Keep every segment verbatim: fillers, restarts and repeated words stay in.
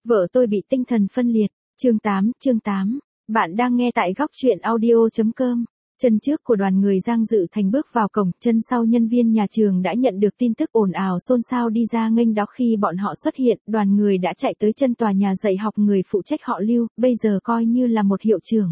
Vợ tôi bị tinh thần phân liệt. Chương tám, chương tám. Bạn đang nghe tại góc truyện audio.com. Chân trước của đoàn người Giang Dự Thành bước vào cổng, chân sau nhân viên nhà trường đã nhận được tin tức ồn ào xôn xao đi ra nghênh đón. Khi bọn họ xuất hiện, đoàn người đã chạy tới chân tòa nhà dạy học người phụ trách họ Lưu, bây giờ coi như là một hiệu trưởng.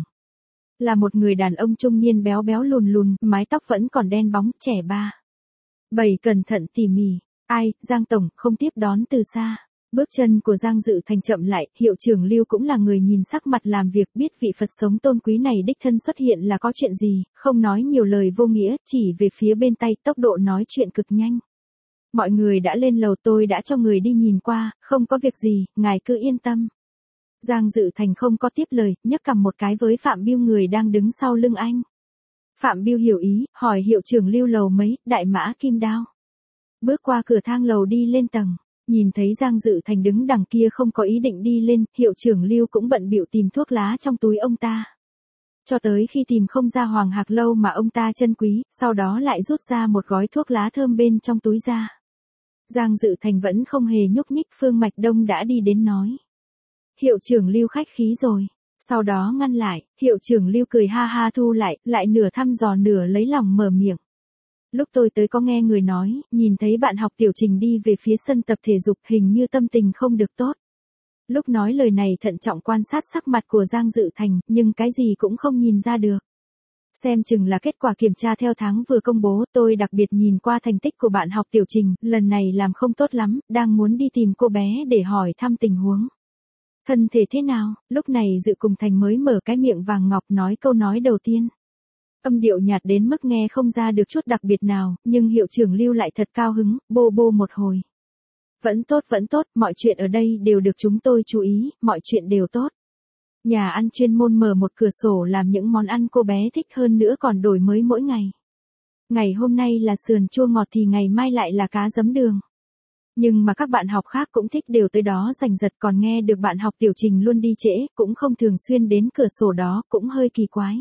Là một người đàn ông trung niên béo béo lùn lùn, mái tóc vẫn còn đen bóng, trẻ ba. Bảy cẩn thận tỉ mỉ. Ai, Giang Tổng, không tiếp đón từ xa. Bước chân của Giang Dự Thành chậm lại, hiệu trưởng Lưu cũng là người nhìn sắc mặt làm việc, biết vị Phật sống tôn quý này đích thân xuất hiện là có chuyện gì, không nói nhiều lời vô nghĩa, chỉ về phía bên tay, tốc độ nói chuyện cực nhanh. Mọi người đã lên lầu, tôi đã cho người đi nhìn qua, không có việc gì, ngài cứ yên tâm. Giang Dự Thành không có tiếp lời, nhấc cằm một cái với Phạm Biêu người đang đứng sau lưng anh. Phạm Biêu hiểu ý, hỏi hiệu trưởng Lưu lầu mấy, Đại Mã Kim Đao. Bước qua cửa thang lầu đi lên tầng. Nhìn thấy Giang Dự Thành đứng đằng kia không có ý định đi lên, hiệu trưởng Lưu cũng bận bịu tìm thuốc lá trong túi ông ta. Cho tới khi tìm không ra Hoàng Hạc Lâu mà ông ta trân quý, sau đó lại rút ra một gói thuốc lá thơm bên trong túi ra. Giang Dự Thành vẫn không hề nhúc nhích, Phương Mạch Đông đã đi đến nói. Hiệu trưởng Lưu khách khí rồi. Sau đó ngăn lại, hiệu trưởng Lưu cười ha ha thu lại, lại nửa thăm dò nửa lấy lòng mở miệng. Lúc tôi tới có nghe người nói, nhìn thấy bạn học Tiểu Trình đi về phía sân tập thể dục, hình như tâm tình không được tốt. Lúc nói lời này thận trọng quan sát sắc mặt của Giang Dự Thành, nhưng cái gì cũng không nhìn ra được. Xem chừng là kết quả kiểm tra theo tháng vừa công bố, tôi đặc biệt nhìn qua thành tích của bạn học Tiểu Trình, lần này làm không tốt lắm, đang muốn đi tìm cô bé để hỏi thăm tình huống. Thân thể thế nào? Lúc này Dự Cùng Thành mới mở cái miệng vàng ngọc nói câu nói đầu tiên. Âm điệu nhạt đến mức nghe không ra được chút đặc biệt nào, nhưng hiệu trưởng Lưu lại thật cao hứng, bô bô một hồi. Vẫn tốt vẫn tốt, mọi chuyện ở đây đều được chúng tôi chú ý, mọi chuyện đều tốt. Nhà ăn chuyên môn mở một cửa sổ làm những món ăn cô bé thích, hơn nữa còn đổi mới mỗi ngày. Ngày hôm nay là sườn chua ngọt thì ngày mai lại là cá giấm đường. Nhưng mà các bạn học khác cũng thích đều tới đó giành giật, còn nghe được bạn học Tiểu Trình luôn đi trễ, cũng không thường xuyên đến cửa sổ đó, cũng hơi kỳ quái.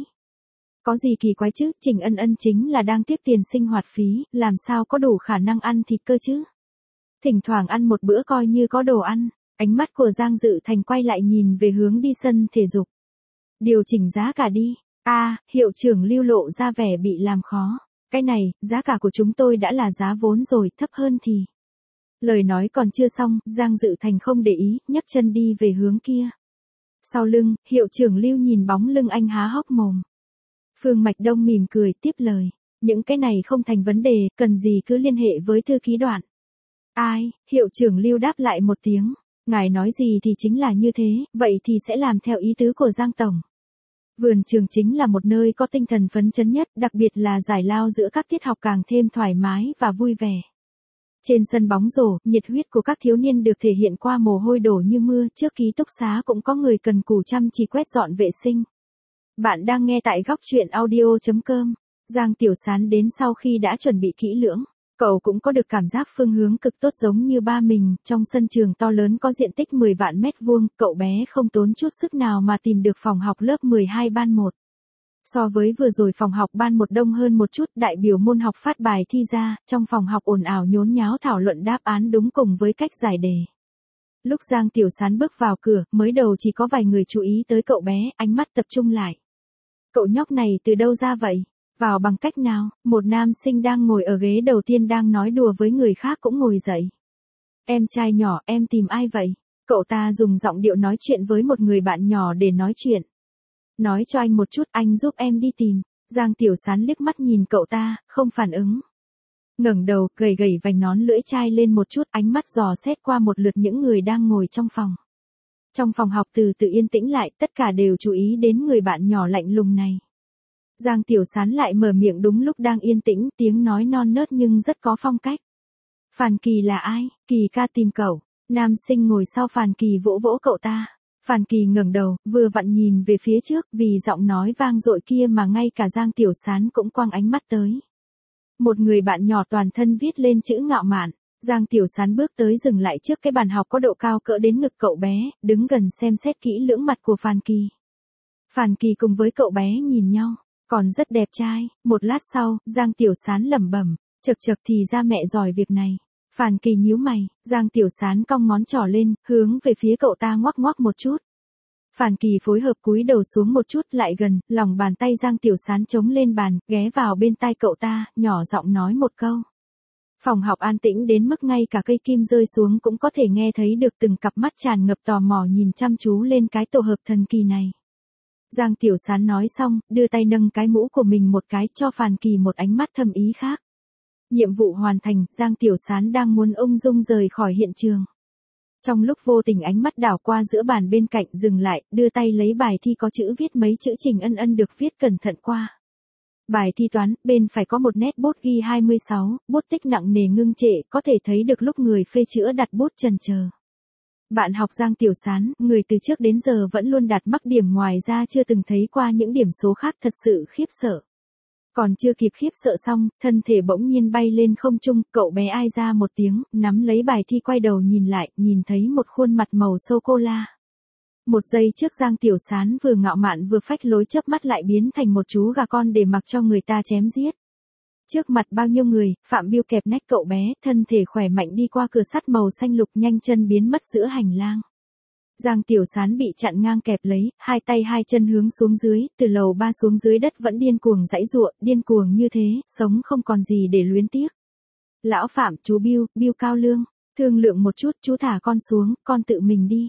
Có gì kỳ quái chứ, Trình Ân Ân chính là đang tiếc tiền sinh hoạt phí, làm sao có đủ khả năng ăn thịt cơ chứ. Thỉnh thoảng ăn một bữa coi như có đồ ăn. Ánh mắt của Giang Dự Thành quay lại nhìn về hướng đi sân thể dục. Điều chỉnh giá cả đi. A, à, hiệu trưởng Lưu lộ ra vẻ bị làm khó. Cái này, giá cả của chúng tôi đã là giá vốn rồi, thấp hơn thì. Lời nói còn chưa xong, Giang Dự Thành không để ý, nhấc chân đi về hướng kia. Sau lưng, hiệu trưởng Lưu nhìn bóng lưng anh há hốc mồm. Phương Mạch Đông mỉm cười tiếp lời. Những cái này không thành vấn đề, cần gì cứ liên hệ với thư ký Đoạn. Ai, hiệu trưởng Lưu đáp lại một tiếng. Ngài nói gì thì chính là như thế, vậy thì sẽ làm theo ý tứ của Giang Tổng. Vườn trường chính là một nơi có tinh thần phấn chấn nhất, đặc biệt là giải lao giữa các tiết học càng thêm thoải mái và vui vẻ. Trên sân bóng rổ, nhiệt huyết của các thiếu niên được thể hiện qua mồ hôi đổ như mưa, trước ký túc xá cũng có người cần cù chăm chỉ quét dọn vệ sinh. Bạn đang nghe tại góc truyện audio.com. Giang Tiểu Sán đến sau khi đã chuẩn bị kỹ lưỡng. Cậu cũng có được cảm giác phương hướng cực tốt giống như ba mình, trong sân trường to lớn có diện tích mười vạn mét vuông, cậu bé không tốn chút sức nào mà tìm được phòng học lớp mười hai ban một. So với vừa rồi phòng học ban một đông hơn một chút, đại biểu môn học phát bài thi ra, trong phòng học ồn ào nhốn nháo thảo luận đáp án đúng cùng với cách giải đề. Lúc Giang Tiểu Sán bước vào cửa, mới đầu chỉ có vài người chú ý tới cậu bé, ánh mắt tập trung lại. Cậu nhóc này từ đâu ra vậy? Vào bằng cách nào? Một nam sinh đang ngồi ở ghế đầu tiên đang nói đùa với người khác cũng ngồi dậy. Em trai nhỏ, em tìm ai vậy? Cậu ta dùng giọng điệu nói chuyện với một người bạn nhỏ để nói chuyện. Nói cho anh một chút, anh giúp em đi tìm. Giang Tiểu Sán liếc mắt nhìn cậu ta, không phản ứng. Ngẩng đầu, gầy gầy vành nón lưỡi chai lên một chút, ánh mắt dò xét qua một lượt những người đang ngồi trong phòng. Trong phòng học từ từ yên tĩnh lại, tất cả đều chú ý đến người bạn nhỏ lạnh lùng này. Giang Tiểu Sán lại mở miệng đúng lúc đang yên tĩnh, tiếng nói non nớt nhưng rất có phong cách. Phàn Kỳ là ai? Kỳ ca tìm cậu. Nam sinh ngồi sau Phàn Kỳ vỗ vỗ cậu ta. Phàn Kỳ ngẩng đầu, vừa vặn nhìn về phía trước, vì giọng nói vang dội kia mà ngay cả Giang Tiểu Sán cũng quăng ánh mắt tới. Một người bạn nhỏ toàn thân viết lên chữ ngạo mạn. Giang Tiểu Sán bước tới dừng lại trước cái bàn học có độ cao cỡ đến ngực cậu bé, đứng gần xem xét kỹ lưỡng mặt của Phàn Kỳ. Phàn Kỳ cùng với cậu bé nhìn nhau. Còn rất đẹp trai. Một lát sau, Giang Tiểu Sán lẩm bẩm, chật chật thì ra mẹ giỏi việc này. Phàn Kỳ nhíu mày, Giang Tiểu Sán cong ngón trỏ lên, hướng về phía cậu ta ngoắc ngoắc một chút. Phàn Kỳ phối hợp cúi đầu xuống một chút lại gần, lòng bàn tay Giang Tiểu Sán chống lên bàn, ghé vào bên tai cậu ta, nhỏ giọng nói một câu. Phòng học an tĩnh đến mức ngay cả cây kim rơi xuống cũng có thể nghe thấy được từng cặp mắt tràn ngập tò mò nhìn chăm chú lên cái tổ hợp thần kỳ này. Giang Tiểu Sán nói xong, đưa tay nâng cái mũ của mình một cái cho Phàn Kỳ một ánh mắt thâm ý khác. Nhiệm vụ hoàn thành, Giang Tiểu Sán đang muốn ung dung rời khỏi hiện trường. Trong lúc vô tình ánh mắt đảo qua giữa bàn bên cạnh dừng lại, đưa tay lấy bài thi có chữ viết mấy chữ Trình Ân Ân được viết cẩn thận qua. Bài thi toán, bên phải có một nét bút ghi hai mươi sáu, bút tích nặng nề ngưng trệ, có thể thấy được lúc người phê chữa đặt bút chần chờ. Bạn học Giang Tiểu Sán, người từ trước đến giờ vẫn luôn đạt mắc điểm ngoài ra chưa từng thấy qua những điểm số khác thật sự khiếp sợ. Còn chưa kịp khiếp sợ xong, thân thể bỗng nhiên bay lên không trung, cậu bé ai ra một tiếng, nắm lấy bài thi quay đầu nhìn lại, nhìn thấy một khuôn mặt màu sô-cô-la. Một giây trước Giang Tiểu Sán vừa ngạo mạn vừa phách lối chớp mắt lại biến thành một chú gà con để mặc cho người ta chém giết. Trước mặt bao nhiêu người, Phạm Biêu kẹp nách cậu bé, thân thể khỏe mạnh đi qua cửa sắt màu xanh lục nhanh chân biến mất giữa hành lang. Giang Tiểu Sán bị chặn ngang kẹp lấy, hai tay hai chân hướng xuống dưới, từ lầu ba xuống dưới đất vẫn điên cuồng giãy giụa, điên cuồng như thế, sống không còn gì để luyến tiếc. Lão Phạm, chú Biêu, Biêu Cao Lương, thương lượng một chút, chú thả con xuống, con tự mình đi.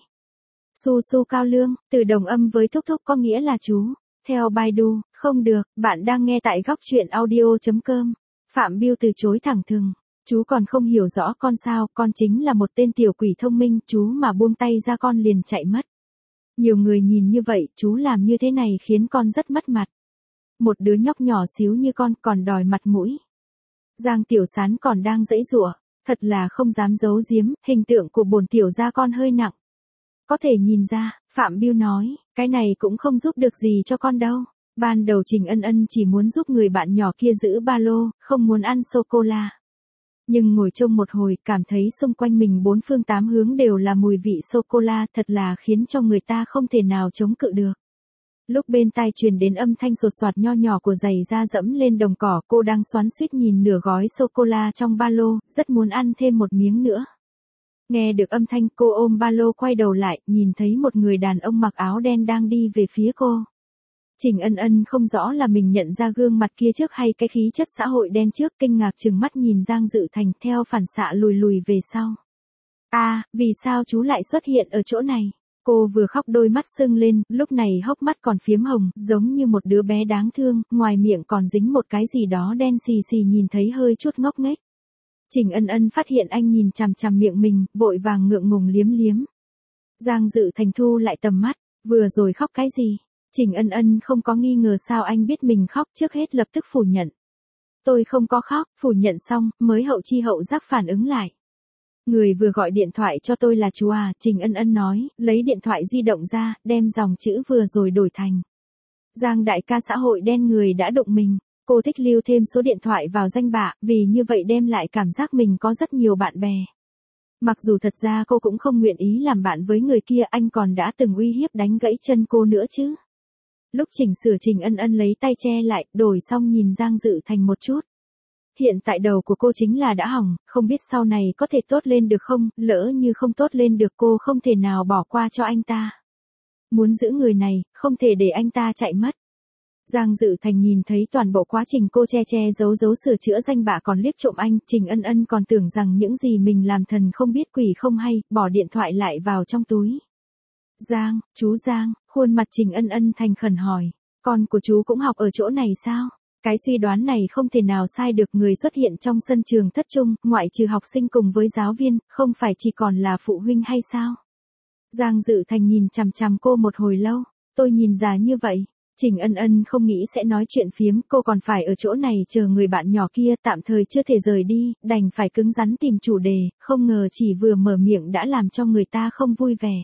Su su Cao Lương, từ đồng âm với thúc thúc có nghĩa là chú. Theo Baidu, không được, bạn đang nghe tại góc truyện audio chấm com. Phạm Biêu từ chối thẳng thừng. Chú còn không hiểu rõ con sao, con chính là một tên tiểu quỷ thông minh, chú mà buông tay ra con liền chạy mất. Nhiều người nhìn như vậy, chú làm như thế này khiến con rất mất mặt. Một đứa nhóc nhỏ xíu như con còn đòi mặt mũi. Giang Tiểu Sán còn đang giãy giụa, thật là không dám giấu giếm, hình tượng của bổn tiểu gia con hơi nặng. Có thể nhìn ra, Phạm Biêu nói, cái này cũng không giúp được gì cho con đâu. Ban đầu Trình Ân Ân chỉ muốn giúp người bạn nhỏ kia giữ ba lô, không muốn ăn sô-cô-la. Nhưng ngồi trông một hồi, cảm thấy xung quanh mình bốn phương tám hướng đều là mùi vị sô-cô-la, thật là khiến cho người ta không thể nào chống cự được. Lúc bên tai truyền đến âm thanh sột soạt nho nhỏ của giày da dẫm lên đồng cỏ, cô đang xoắn xuýt nhìn nửa gói sô-cô-la trong ba lô, rất muốn ăn thêm một miếng nữa. Nghe được âm thanh, cô ôm ba lô quay đầu lại, nhìn thấy một người đàn ông mặc áo đen đang đi về phía cô. Trình Ân Ân không rõ là mình nhận ra gương mặt kia trước hay cái khí chất xã hội đen trước, kinh ngạc trừng mắt nhìn Giang Dự Thành theo phản xạ lùi lùi về sau. A, à, vì sao chú lại xuất hiện ở chỗ này? Cô vừa khóc đôi mắt sưng lên, lúc này hốc mắt còn phiếm hồng, giống như một đứa bé đáng thương, ngoài miệng còn dính một cái gì đó đen xì xì nhìn thấy hơi chút ngốc nghếch. Trình Ân Ân phát hiện anh nhìn chằm chằm miệng mình, vội vàng ngượng ngùng liếm liếm. Giang Dự Thành thu lại tầm mắt, vừa rồi khóc cái gì? Trình Ân Ân không có nghi ngờ sao anh biết mình khóc, trước hết lập tức phủ nhận. Tôi không có khóc, phủ nhận xong, mới hậu chi hậu giác phản ứng lại. Người vừa gọi điện thoại cho tôi là chú à, Trình Ân Ân nói, lấy điện thoại di động ra, đem dòng chữ vừa rồi đổi thành. Giang đại ca xã hội đen người đã đụng mình. Cô thích lưu thêm số điện thoại vào danh bạ, vì như vậy đem lại cảm giác mình có rất nhiều bạn bè. Mặc dù thật ra cô cũng không nguyện ý làm bạn với người kia, anh còn đã từng uy hiếp đánh gãy chân cô nữa chứ. Lúc chỉnh sửa Trình Ân Ân lấy tay che lại, đổi xong nhìn Giang Dự Thành một chút. Hiện tại đầu của cô chính là đã hỏng, không biết sau này có thể tốt lên được không, lỡ như không tốt lên được cô không thể nào bỏ qua cho anh ta. Muốn giữ người này, không thể để anh ta chạy mất. Giang Dự Thành nhìn thấy toàn bộ quá trình cô che che giấu giấu sửa chữa danh bạ còn liếc trộm anh, Trình Ân Ân còn tưởng rằng những gì mình làm thần không biết quỷ không hay, bỏ điện thoại lại vào trong túi. Giang, chú Giang, khuôn mặt Trình Ân Ân thành khẩn hỏi, con của chú cũng học ở chỗ này sao? Cái suy đoán này không thể nào sai được, người xuất hiện trong sân trường thất trung, ngoại trừ học sinh cùng với giáo viên, không phải chỉ còn là phụ huynh hay sao? Giang Dự Thành nhìn chằm chằm cô một hồi lâu, tôi nhìn già như vậy. Trình Ân Ân không nghĩ sẽ nói chuyện phiếm, cô còn phải ở chỗ này chờ người bạn nhỏ kia, tạm thời chưa thể rời đi, đành phải cứng rắn tìm chủ đề, không ngờ chỉ vừa mở miệng đã làm cho người ta không vui vẻ.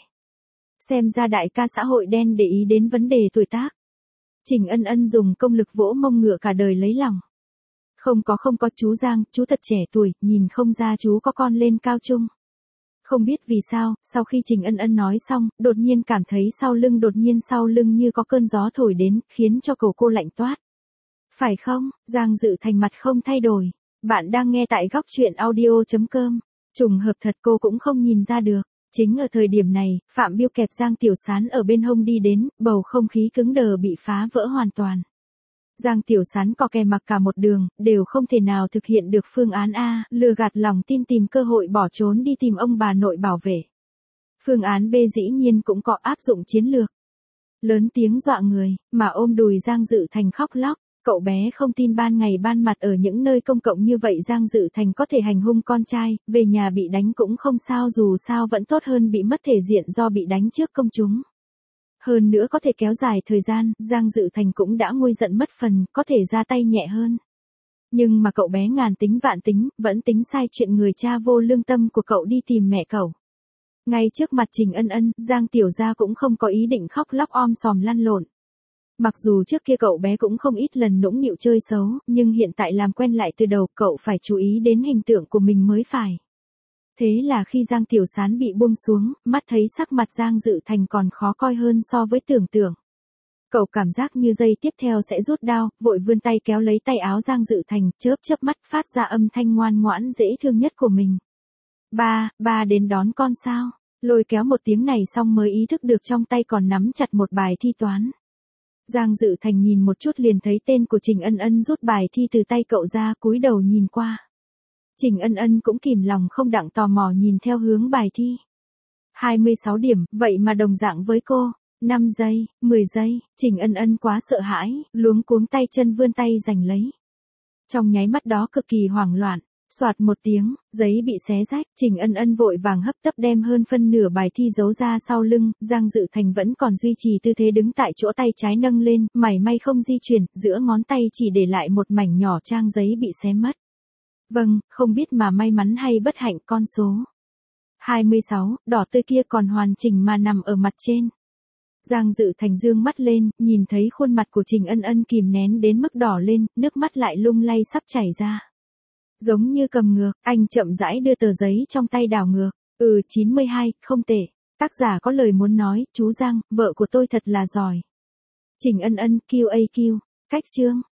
Xem ra đại ca xã hội đen để ý đến vấn đề tuổi tác. Trình Ân Ân dùng công lực vỗ mông ngựa cả đời lấy lòng. Không có không có chú Giang, chú thật trẻ tuổi, nhìn không ra chú có con lên cao trung. Không biết vì sao, sau khi Trình Ân Ân nói xong, đột nhiên cảm thấy sau lưng đột nhiên sau lưng như có cơn gió thổi đến, khiến cho cổ cô lạnh toát. Phải không? Giang Dự Thành mặt không thay đổi. Bạn đang nghe tại góc truyện audio chấm com. Trùng hợp thật cô cũng không nhìn ra được. Chính ở thời điểm này, Phạm Biêu kẹp Giang Tiểu Sán ở bên hông đi đến, bầu không khí cứng đờ bị phá vỡ hoàn toàn. Giang Tiểu Sán có kè mặc cả một đường, đều không thể nào thực hiện được phương án A, lừa gạt lòng tin tìm cơ hội bỏ trốn đi tìm ông bà nội bảo vệ. Phương án B dĩ nhiên cũng có áp dụng chiến lược. Lớn tiếng dọa người, mà ôm đùi Giang Dự Thành khóc lóc. Cậu bé không tin ban ngày ban mặt ở những nơi công cộng như vậy Giang Dự Thành có thể hành hung con trai, về nhà bị đánh cũng không sao, dù sao vẫn tốt hơn bị mất thể diện do bị đánh trước công chúng. Hơn nữa có thể kéo dài thời gian, Giang Dự Thành cũng đã nguôi giận mất phần, có thể ra tay nhẹ hơn. Nhưng mà cậu bé ngàn tính vạn tính, vẫn tính sai chuyện người cha vô lương tâm của cậu đi tìm mẹ cậu. Ngay trước mặt Trình Ân Ân, Giang Tiểu Gia cũng không có ý định khóc lóc om sòm lăn lộn. Mặc dù trước kia cậu bé cũng không ít lần nũng nịu chơi xấu, nhưng hiện tại làm quen lại từ đầu cậu phải chú ý đến hình tượng của mình mới phải. Thế là khi Giang Tiểu Sán bị buông xuống, mắt thấy sắc mặt Giang Dự Thành còn khó coi hơn so với tưởng tượng. Cậu cảm giác như giây tiếp theo sẽ rút đao, vội vươn tay kéo lấy tay áo Giang Dự Thành, chớp chớp mắt phát ra âm thanh ngoan ngoãn dễ thương nhất của mình. Ba, ba đến đón con sao? Lôi kéo một tiếng này xong mới ý thức được trong tay còn nắm chặt một bài thi toán. Giang Dự Thành nhìn một chút liền thấy tên của Trình Ân Ân rút bài thi từ tay cậu ra, cúi đầu nhìn qua. Trình Ân Ân cũng kìm lòng không đặng tò mò nhìn theo hướng bài thi. hai mươi sáu điểm, vậy mà đồng dạng với cô. năm giây, mười giây, Trình Ân Ân quá sợ hãi, luống cuống tay chân vươn tay giành lấy. Trong nháy mắt đó cực kỳ hoảng loạn. Soạt một tiếng, giấy bị xé rách, Trình Ân Ân vội vàng hấp tấp đem hơn phân nửa bài thi giấu ra sau lưng, Giang Dự Thành vẫn còn duy trì tư thế đứng tại chỗ tay trái nâng lên, mảy may không di chuyển, giữa ngón tay chỉ để lại một mảnh nhỏ trang giấy bị xé mất. Vâng, không biết mà may mắn hay bất hạnh con số. hai mươi sáu, đỏ tươi kia còn hoàn chỉnh mà nằm ở mặt trên. Giang Dự Thành dương mắt lên, nhìn thấy khuôn mặt của Trình Ân Ân kìm nén đến mức đỏ lên, nước mắt lại lung lay sắp chảy ra. Giống như cầm ngược, anh chậm rãi đưa tờ giấy trong tay đảo ngược. Ừ chín mươi hai, không tệ. Tác giả có lời muốn nói, chú Giang, vợ của tôi thật là giỏi. Trình Ân Ân, Q A Q. Cách chương.